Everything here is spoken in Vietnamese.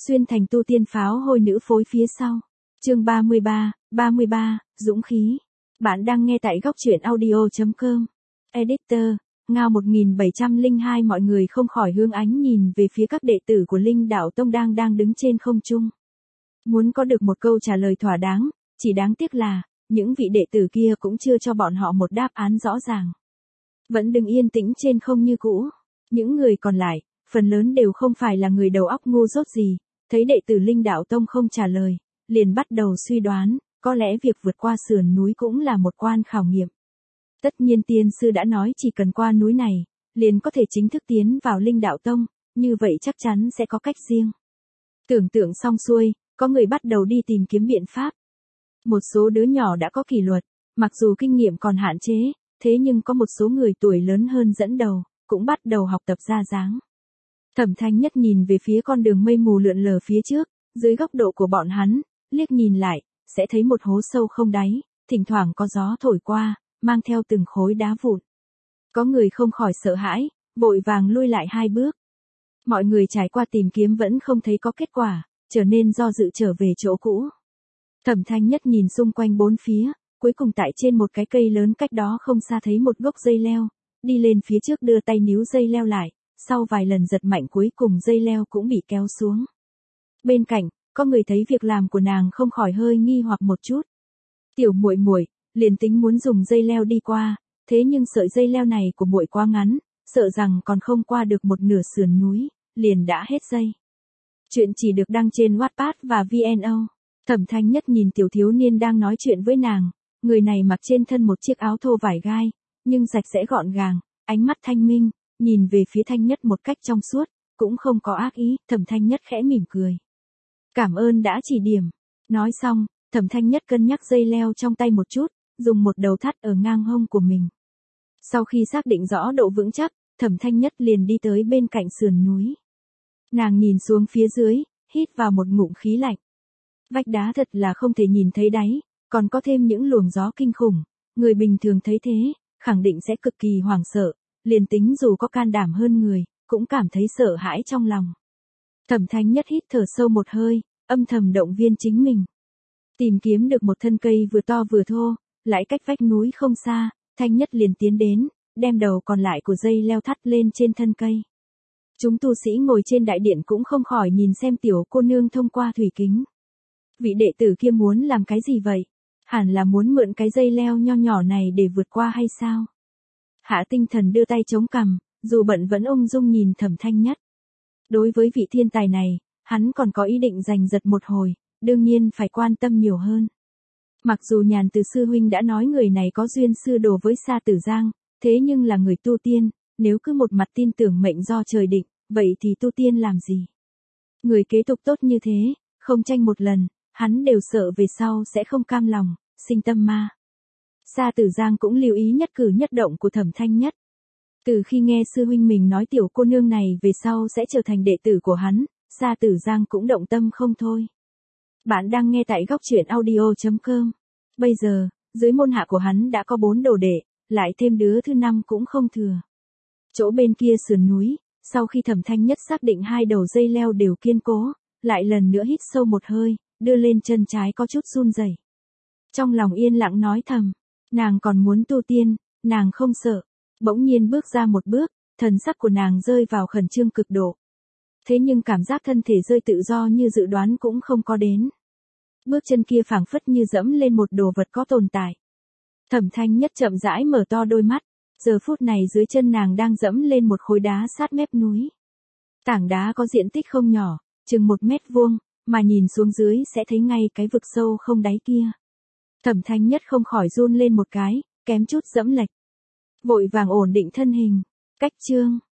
xuyên thành tu tiên pháo hôi nữ phối phía sau. Chương 33, dũng khí. Bạn đang nghe tại góc truyện audio.com. Editor, Ngao 1702. Mọi người không khỏi hướng ánh nhìn về phía các đệ tử của Linh Đạo Tông đang đứng trên không trung. Muốn có được một câu trả lời thỏa đáng, chỉ đáng tiếc là, những vị đệ tử kia cũng chưa cho bọn họ một đáp án rõ ràng. Vẫn đứng yên tĩnh trên không như cũ. Những người còn lại, phần lớn đều không phải là người đầu óc ngu dốt gì, thấy đệ tử Linh Đạo Tông không trả lời, liền bắt đầu suy đoán, có lẽ việc vượt qua sườn núi cũng là một quan khảo nghiệm. Tất nhiên tiên sư đã nói chỉ cần qua núi này, liền có thể chính thức tiến vào Linh Đạo Tông, như vậy chắc chắn sẽ có cách riêng. Tưởng tượng xong xuôi, có người bắt đầu đi tìm kiếm biện pháp. Một số đứa nhỏ đã có kỷ luật, mặc dù kinh nghiệm còn hạn chế, thế nhưng có một số người tuổi lớn hơn dẫn đầu, cũng bắt đầu học tập ra dáng. Thẩm Thanh Nhất nhìn về phía con đường mây mù lượn lờ phía trước, dưới góc độ của bọn hắn, liếc nhìn lại, sẽ thấy một hố sâu không đáy, thỉnh thoảng có gió thổi qua, mang theo từng khối đá vụn. Có người không khỏi sợ hãi, vội vàng lui lại 2 bước. Mọi người trải qua tìm kiếm vẫn không thấy có kết quả, trở nên do dự trở về chỗ cũ. Thẩm Thanh Nhất nhìn xung quanh 4 phía, cuối cùng tại trên một cái cây lớn cách đó không xa thấy một gốc dây leo, đi lên phía trước đưa tay níu dây leo lại, sau vài lần giật mạnh cuối cùng dây leo cũng bị kéo xuống. Bên cạnh, có người thấy việc làm của nàng không khỏi hơi nghi hoặc một chút. Tiểu muội muội, liền tính muốn dùng dây leo đi qua, thế nhưng sợi dây leo này của muội quá ngắn, sợ rằng còn không qua được một nửa sườn núi, liền đã hết dây. Chuyện chỉ được đăng trên Wattpad và VNO. Thẩm Thanh Nhất nhìn tiểu thiếu niên đang nói chuyện với nàng, người này mặc trên thân một chiếc áo thô vải gai, nhưng sạch sẽ gọn gàng, ánh mắt thanh minh, nhìn về phía Thanh Nhất một cách trong suốt, cũng không có ác ý. Thẩm Thanh Nhất khẽ mỉm cười. Cảm ơn đã chỉ điểm. Nói xong, Thẩm Thanh Nhất cân nhắc dây leo trong tay một chút, dùng một đầu thắt ở ngang hông của mình. Sau khi xác định rõ độ vững chắc, Thẩm Thanh Nhất liền đi tới bên cạnh sườn núi. Nàng nhìn xuống phía dưới, hít vào một ngụm khí lạnh. Vách đá thật là không thể nhìn thấy đáy, còn có thêm những luồng gió kinh khủng, người bình thường thấy thế, khẳng định sẽ cực kỳ hoảng sợ, liền tính dù có can đảm hơn người, cũng cảm thấy sợ hãi trong lòng. Thẩm Thanh Nhất hít thở sâu một hơi, âm thầm động viên chính mình. Tìm kiếm được một thân cây vừa to vừa thô, lại cách vách núi không xa, Thanh Nhất liền tiến đến, đem đầu còn lại của dây leo thắt lên trên thân cây. Chúng tu sĩ ngồi trên đại điện cũng không khỏi nhìn xem tiểu cô nương thông qua thủy kính. Vị đệ tử kia muốn làm cái gì vậy? Hẳn là muốn mượn cái dây leo nho nhỏ này để vượt qua hay sao? Hạ Tinh Thần đưa tay chống cằm, dù bận vẫn ung dung nhìn Thẩm Thanh Nhất. Đối với vị thiên tài này, hắn còn có ý định giành giật một hồi, đương nhiên phải quan tâm nhiều hơn. Mặc dù Nhàn Từ sư huynh đã nói người này có duyên sư đồ với Sa Tử Giang, thế nhưng là người tu tiên, nếu cứ một mặt tin tưởng mệnh do trời định, vậy thì tu tiên làm gì? Người kế tục tốt như thế, không tranh một lần, hắn đều sợ về sau sẽ không cam lòng, sinh tâm ma. Sa Tử Giang cũng lưu ý nhất cử nhất động của Thẩm Thanh Nhất. Từ khi nghe sư huynh mình nói tiểu cô nương này về sau sẽ trở thành đệ tử của hắn, Sa Tử Giang cũng động tâm không thôi. Bạn đang nghe tại góc truyện audio.com. Bây giờ, dưới môn hạ của hắn đã có 4 đồ đệ, lại thêm đứa thứ 5 cũng không thừa. Chỗ bên kia sườn núi, sau khi Thẩm Thanh Nhất xác định 2 đầu dây leo đều kiên cố, lại lần nữa hít sâu một hơi, đưa lên chân trái có chút run rẩy. Trong lòng yên lặng nói thầm, nàng còn muốn tu tiên, nàng không sợ. Bỗng nhiên bước ra một bước, thần sắc của nàng rơi vào khẩn trương cực độ. Thế nhưng cảm giác thân thể rơi tự do như dự đoán cũng không có đến. Bước chân kia phảng phất như dẫm lên một đồ vật có tồn tại. Thẩm Thanh Nhất chậm rãi mở to đôi mắt, giờ phút này dưới chân nàng đang dẫm lên một khối đá sát mép núi. Tảng đá có diện tích không nhỏ, chừng 1 mét vuông, mà nhìn xuống dưới sẽ thấy ngay cái vực sâu không đáy kia. Thẩm Thanh Nhất không khỏi run lên một cái, kém chút dẫm lệch. Vội vàng ổn định thân hình. Cách chương.